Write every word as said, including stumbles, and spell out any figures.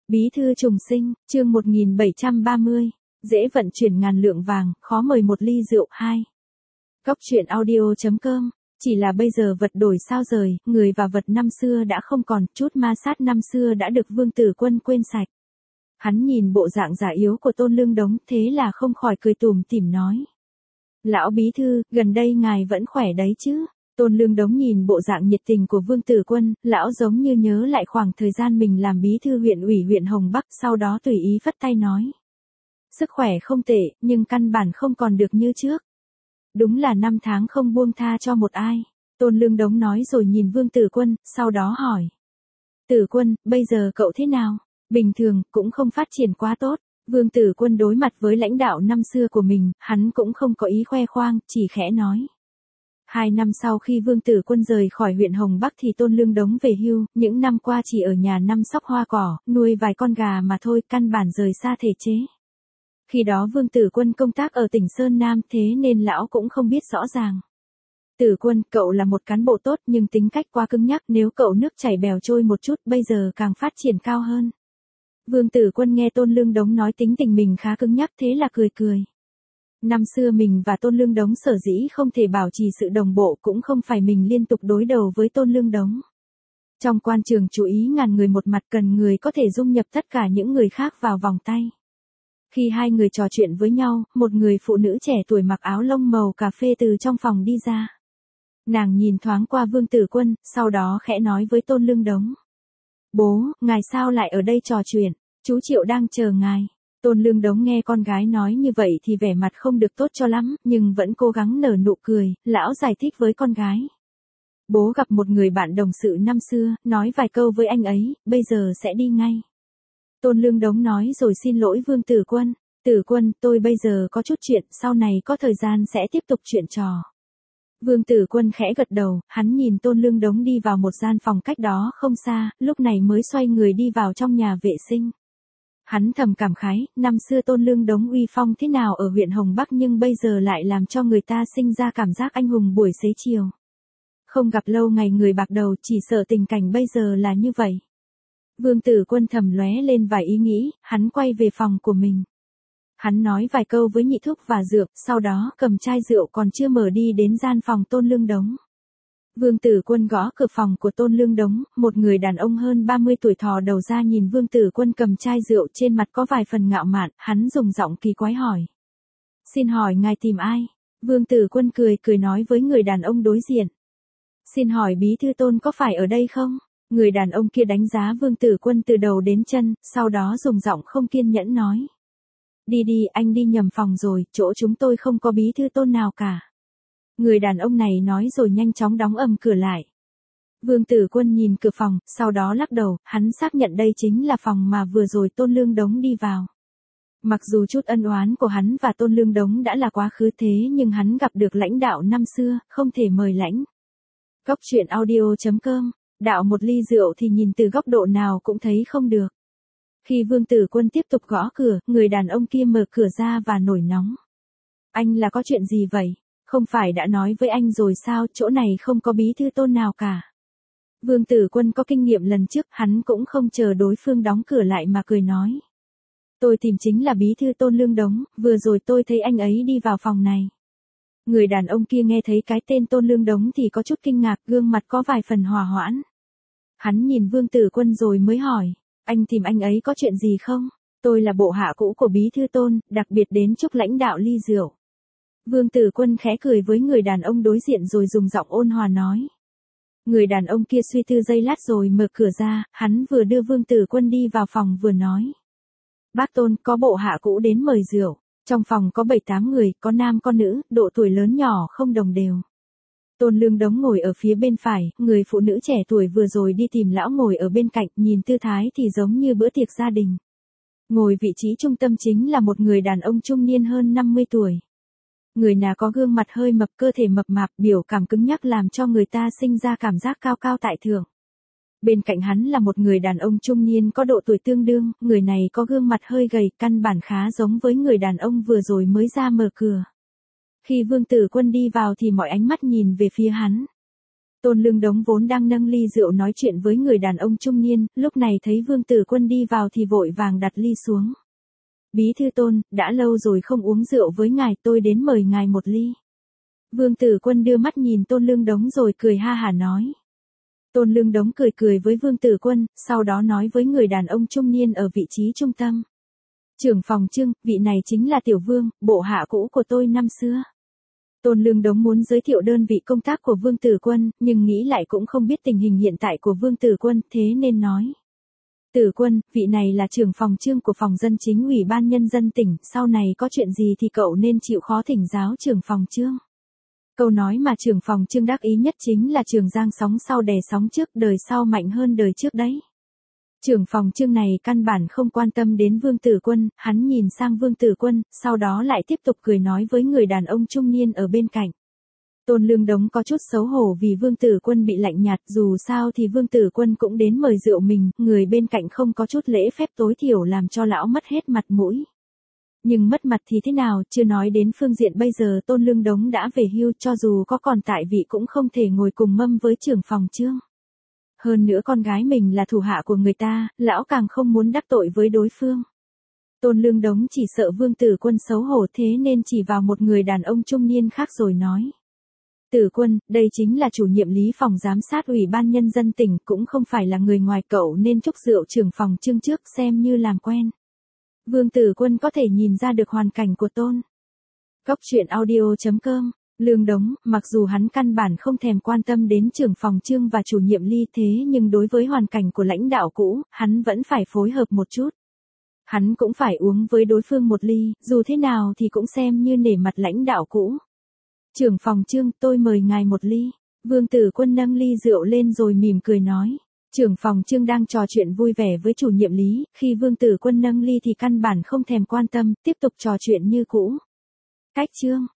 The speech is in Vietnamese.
Bí thư trùng sinh, chương một nghìn bảy trăm ba mươi, dễ vận chuyển ngàn lượng vàng, khó mời một ly rượu hai. Góc truyện audio chấm com, chỉ là bây giờ vật đổi sao rời, người và vật năm xưa đã không còn, chút ma sát năm xưa đã được Vương Tử Quân quên sạch. Hắn nhìn bộ dạng già yếu của Tôn Lương Đống, thế là không khỏi cười tủm tỉm nói. Lão bí thư, gần đây ngài vẫn khỏe đấy chứ? Tôn Lương Đống nhìn bộ dạng nhiệt tình của Vương Tử Quân, lão giống như nhớ lại khoảng thời gian mình làm bí thư huyện ủy huyện Hồng Bắc, sau đó tùy ý phất tay nói. Sức khỏe không tệ, nhưng căn bản không còn được như trước. Đúng là năm tháng không buông tha cho một ai. Tôn Lương Đống nói rồi nhìn Vương Tử Quân, sau đó hỏi. Tử Quân, bây giờ cậu thế nào? Bình thường, cũng không phát triển quá tốt. Vương Tử Quân đối mặt với lãnh đạo năm xưa của mình, hắn cũng không có ý khoe khoang, chỉ khẽ nói. Hai năm sau khi Vương Tử Quân rời khỏi huyện Hồng Bắc thì Tôn Lương Đống về hưu, những năm qua chỉ ở nhà chăm sóc hoa cỏ, nuôi vài con gà mà thôi, căn bản rời xa thể chế. Khi đó Vương Tử Quân công tác ở tỉnh Sơn Nam, thế nên lão cũng không biết rõ ràng. Tử Quân, cậu là một cán bộ tốt nhưng tính cách quá cứng nhắc, nếu cậu nước chảy bèo trôi một chút bây giờ càng phát triển cao hơn. Vương Tử Quân nghe Tôn Lương Đống nói tính tình mình khá cứng nhắc thế là cười cười. Năm xưa mình và Tôn Lương Đống sở dĩ không thể bảo trì sự đồng bộ cũng không phải mình liên tục đối đầu với Tôn Lương Đống. Trong quan trường chú ý ngàn người một mặt, cần người có thể dung nhập tất cả những người khác vào vòng tay. Khi hai người trò chuyện với nhau, một người phụ nữ trẻ tuổi mặc áo lông màu cà phê từ trong phòng đi ra. Nàng nhìn thoáng qua Vương Tử Quân, sau đó khẽ nói với Tôn Lương Đống. Bố, ngài sao lại ở đây trò chuyện, chú Triệu đang chờ ngài. Tôn Lương Đống nghe con gái nói như vậy thì vẻ mặt không được tốt cho lắm, nhưng vẫn cố gắng nở nụ cười, lão giải thích với con gái. Bố gặp một người bạn đồng sự năm xưa, nói vài câu với anh ấy, bây giờ sẽ đi ngay. Tôn Lương Đống nói rồi xin lỗi Vương Tử Quân. Tử Quân, tôi bây giờ có chút chuyện, sau này có thời gian sẽ tiếp tục chuyện trò. Vương Tử Quân khẽ gật đầu, hắn nhìn Tôn Lương Đống đi vào một gian phòng cách đó không xa, lúc này mới xoay người đi vào trong nhà vệ sinh. Hắn thầm cảm khái, năm xưa Tôn Lương Đống uy phong thế nào ở huyện Hồng Bắc nhưng bây giờ lại làm cho người ta sinh ra cảm giác anh hùng buổi xế chiều. Không gặp lâu ngày người bạc đầu, chỉ sợ tình cảnh bây giờ là như vậy. Vương Tử Quân thầm lóe lên vài ý nghĩ, hắn quay về phòng của mình. Hắn nói vài câu với nhị thúc và dược, sau đó cầm chai rượu còn chưa mở đi đến gian phòng Tôn Lương Đống. Vương Tử Quân gõ cửa phòng của Tôn Lương Đống, một người đàn ông hơn ba mươi tuổi thò đầu ra nhìn Vương Tử Quân cầm chai rượu, trên mặt có vài phần ngạo mạn, hắn dùng giọng kỳ quái hỏi. Xin hỏi ngài tìm ai? Vương Tử Quân cười cười nói với người đàn ông đối diện. Xin hỏi bí thư Tôn có phải ở đây không? Người đàn ông kia đánh giá Vương Tử Quân từ đầu đến chân, sau đó dùng giọng không kiên nhẫn nói. Đi đi, anh đi nhầm phòng rồi, chỗ chúng tôi không có bí thư Tôn nào cả. Người đàn ông này nói rồi nhanh chóng đóng ầm cửa lại. Vương Tử Quân nhìn cửa phòng, sau đó lắc đầu, hắn xác nhận đây chính là phòng mà vừa rồi Tôn Lương Đống đi vào. Mặc dù chút ân oán của hắn và Tôn Lương Đống đã là quá khứ thế nhưng hắn gặp được lãnh đạo năm xưa, không thể mời lãnh. Góc truyện audio chấm com, đạo một ly rượu thì nhìn từ góc độ nào cũng thấy không được. Khi Vương Tử Quân tiếp tục gõ cửa, người đàn ông kia mở cửa ra và nổi nóng. Anh là có chuyện gì vậy? Không phải đã nói với anh rồi sao, chỗ này không có bí thư Tôn nào cả. Vương Tử Quân có kinh nghiệm lần trước, hắn cũng không chờ đối phương đóng cửa lại mà cười nói. Tôi tìm chính là bí thư Tôn Lương Đống, vừa rồi tôi thấy anh ấy đi vào phòng này. Người đàn ông kia nghe thấy cái tên Tôn Lương Đống thì có chút kinh ngạc, gương mặt có vài phần hòa hoãn. Hắn nhìn Vương Tử Quân rồi mới hỏi, anh tìm anh ấy có chuyện gì không? Tôi là bộ hạ cũ của bí thư Tôn, đặc biệt đến chúc lãnh đạo ly rượu. Vương Tử Quân khẽ cười với người đàn ông đối diện rồi dùng giọng ôn hòa nói. Người đàn ông kia suy tư giây lát rồi mở cửa ra, hắn vừa đưa Vương Tử Quân đi vào phòng vừa nói. Bác Tôn, có bộ hạ cũ đến mời rượu. Trong phòng có bảy tám người, có nam có nữ, độ tuổi lớn nhỏ không đồng đều. Tôn Lương Đống ngồi ở phía bên phải, người phụ nữ trẻ tuổi vừa rồi đi tìm lão ngồi ở bên cạnh, nhìn tư thái thì giống như bữa tiệc gia đình. Ngồi vị trí trung tâm chính là một người đàn ông trung niên hơn năm mươi tuổi. Người nào có gương mặt hơi mập, cơ thể mập mạp, biểu cảm cứng nhắc làm cho người ta sinh ra cảm giác cao cao tại thượng. Bên cạnh hắn là một người đàn ông trung niên có độ tuổi tương đương, người này có gương mặt hơi gầy, căn bản khá giống với người đàn ông vừa rồi mới ra mở cửa. Khi Vương Tử Quân đi vào thì mọi ánh mắt nhìn về phía hắn. Tôn Lương Đống vốn đang nâng ly rượu nói chuyện với người đàn ông trung niên, lúc này thấy Vương Tử Quân đi vào thì vội vàng đặt ly xuống. Bí thư Tôn, đã lâu rồi không uống rượu với ngài, tôi đến mời ngài một ly. Vương Tử Quân đưa mắt nhìn Tôn Lương Đống rồi cười ha hả nói. Tôn Lương Đống cười cười với Vương Tử Quân, sau đó nói với người đàn ông trung niên ở vị trí trung tâm. Trưởng phòng Trương, vị này chính là Tiểu Vương, bộ hạ cũ của tôi năm xưa. Tôn Lương Đống muốn giới thiệu đơn vị công tác của Vương Tử Quân, nhưng nghĩ lại cũng không biết tình hình hiện tại của Vương Tử Quân, thế nên nói. Tử Quân, vị này là trưởng phòng Trương của phòng dân chính Ủy ban Nhân dân tỉnh, sau này có chuyện gì thì cậu nên chịu khó thỉnh giáo trưởng phòng Trương. Câu nói mà trưởng phòng Trương đắc ý nhất chính là Trường Giang sóng sau đè sóng trước, đời sau mạnh hơn đời trước đấy. Trưởng phòng Trương này căn bản không quan tâm đến Vương Tử Quân, hắn nhìn sang Vương Tử Quân, sau đó lại tiếp tục cười nói với người đàn ông trung niên ở bên cạnh. Tôn Lương Đống có chút xấu hổ vì Vương Tử Quân bị lạnh nhạt, dù sao thì Vương Tử Quân cũng đến mời rượu mình, người bên cạnh không có chút lễ phép tối thiểu làm cho lão mất hết mặt mũi. Nhưng mất mặt thì thế nào, chưa nói đến phương diện bây giờ Tôn Lương Đống đã về hưu, cho dù có còn tại vị cũng không thể ngồi cùng mâm với trưởng phòng Trương. Hơn nữa con gái mình là thủ hạ của người ta, lão càng không muốn đắc tội với đối phương. Tôn Lương Đống chỉ sợ Vương Tử Quân xấu hổ thế nên chỉ vào một người đàn ông trung niên khác rồi nói. Tử Quân, đây chính là chủ nhiệm lý phòng giám sát Ủy ban Nhân dân tỉnh, cũng không phải là người ngoài, cậu nên chúc rượu trưởng phòng Trương trước xem như làm quen. Vương Tử Quân có thể nhìn ra được hoàn cảnh của Tôn. Cốc truyện audio chấm com. Lương Đống, mặc dù hắn căn bản không thèm quan tâm đến trưởng phòng Trương và chủ nhiệm Ly thế nhưng đối với hoàn cảnh của lãnh đạo cũ, hắn vẫn phải phối hợp một chút. Hắn cũng phải uống với đối phương một ly, dù thế nào thì cũng xem như nể mặt lãnh đạo cũ. Trưởng phòng Trương, tôi mời ngài một ly. Vương Tử Quân nâng ly rượu lên rồi mỉm cười nói. Trưởng phòng Trương đang trò chuyện vui vẻ với chủ nhiệm Lý, khi Vương Tử Quân nâng ly thì căn bản không thèm quan tâm, tiếp tục trò chuyện như cũ. Cách Trương.